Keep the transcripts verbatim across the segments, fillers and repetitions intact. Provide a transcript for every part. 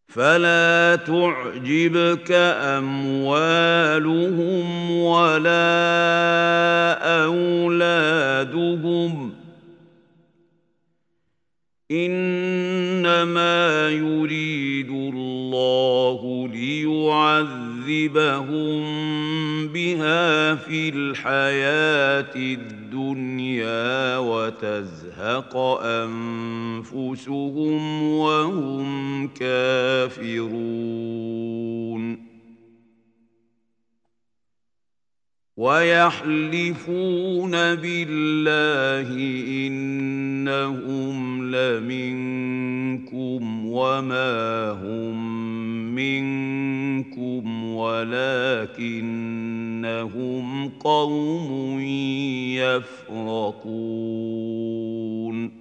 فلا تعجبك أموالهم ولا أولادهم، إنما يريد الله ليعذبهم بها في الحياة الدنيا وتزهق أنفسهم وهم كافرون. ويحلفون بالله إنهم لمنكم وما هم منكم ولكنهم قوم يفرقون.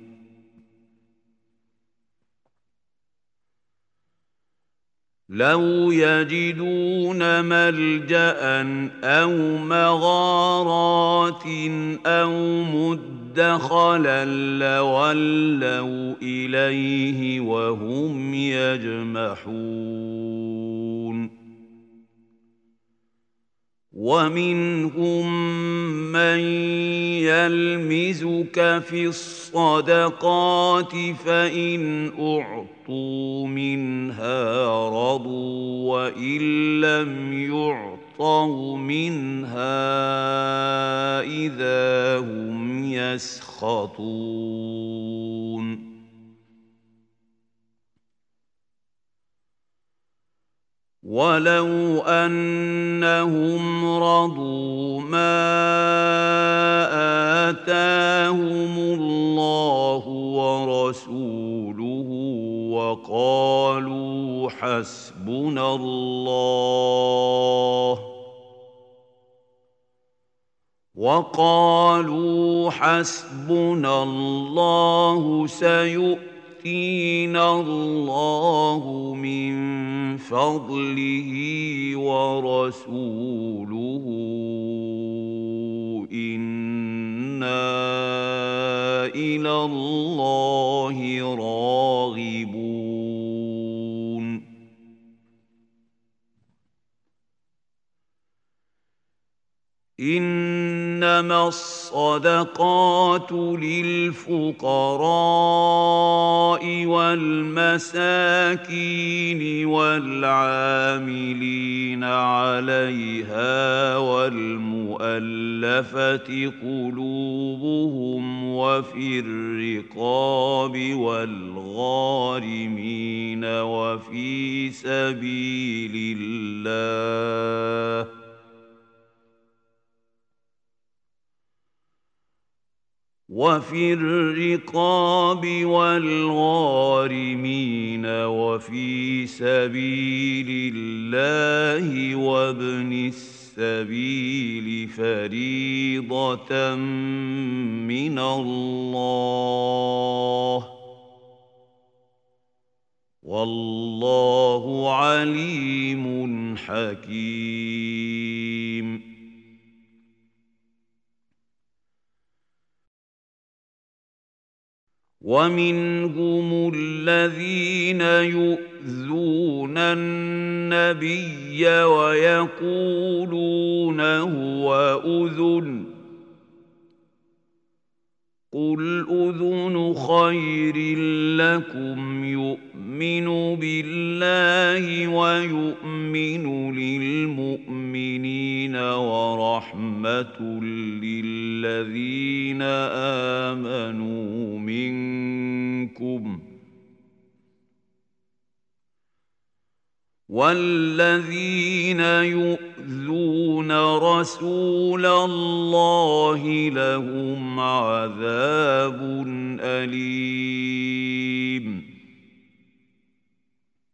لو يجدون ملجأ أو مغارات أو مدخلا لولوا إليه وهم يجمحون. ومنهم من يلمزك في الصدقات فإن أعطوا منها رضوا وإن لم يعطوا منها إذا هم يسخطون. ولو أنهم رضوا ما آتاهم الله ورسوله وقالوا حسبنا الله وقالوا حسبنا الله سيؤتينا الله من فضله ورسوله إنا إلى الله راغبون. إنما الصدقات للفقراء والمساكين والعاملين عليها والمؤلفة قلوبهم وفي الرقاب والغارمين وفي سبيل الله وفي الرقاب والغارمين وفي سبيل الله وابن السبيل فريضة من الله والله عليم حكيم. ومنهم الذين يؤذون النبي ويقولون هو أذن قل أذن خير لكم يؤمن بالله ويؤمن للمؤمنين ورحمة للذين آمنوا منكم والذين يؤذون رسول الله لهم عذاب أليم.